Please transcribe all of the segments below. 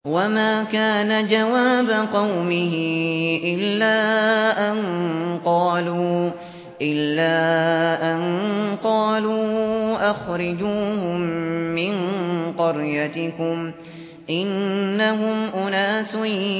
وما كان جواب قومه إلا أن قالوا أخرجوهم من قريتكم إنهم أناس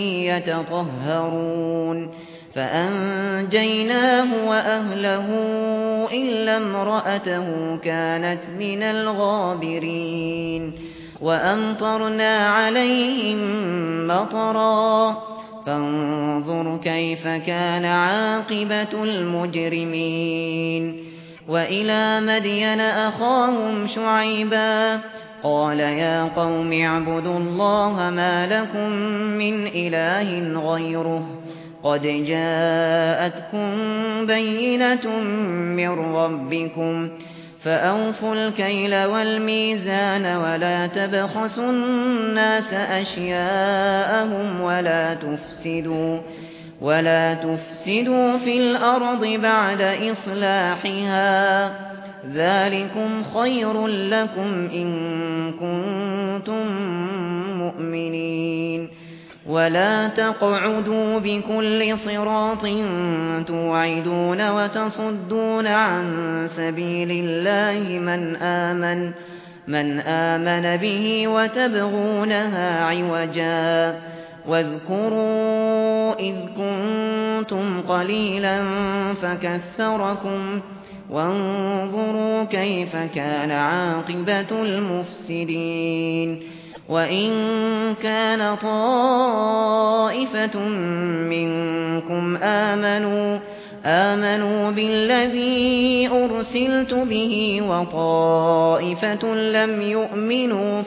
يتطهرون فأنجيناه وأهله إلا امرأته كانت من الغابرين وأمطرنا عليهم مطرا فانظر كيف كان عاقبة المجرمين وإلى مدين أخاهم شعيبا قال يا قوم اعبدوا الله ما لكم من إله غيره قد جاءتكم بينة من ربكم فأوفوا الكيل والميزان ولا تبخسوا الناس أشياءهم ولا تفسدوا في الأرض بعد إصلاحها ذلكم خير لكم إن كنتم مؤمنين ولا تقعدوا بكل صراط توعدون وتصدون عن سبيل الله من آمن به وتبغونها عوجا واذكروا إذ كنتم قليلا فكثركم وانظروا كيف كان عاقبة المفسدين وإن كان طائفة منكم آمنوا بالذي أرسلت به وطائفة لم يؤمنوا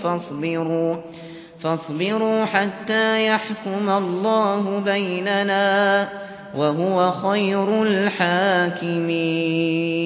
فاصبروا حتى يحكم الله بيننا وهو خير الحاكمين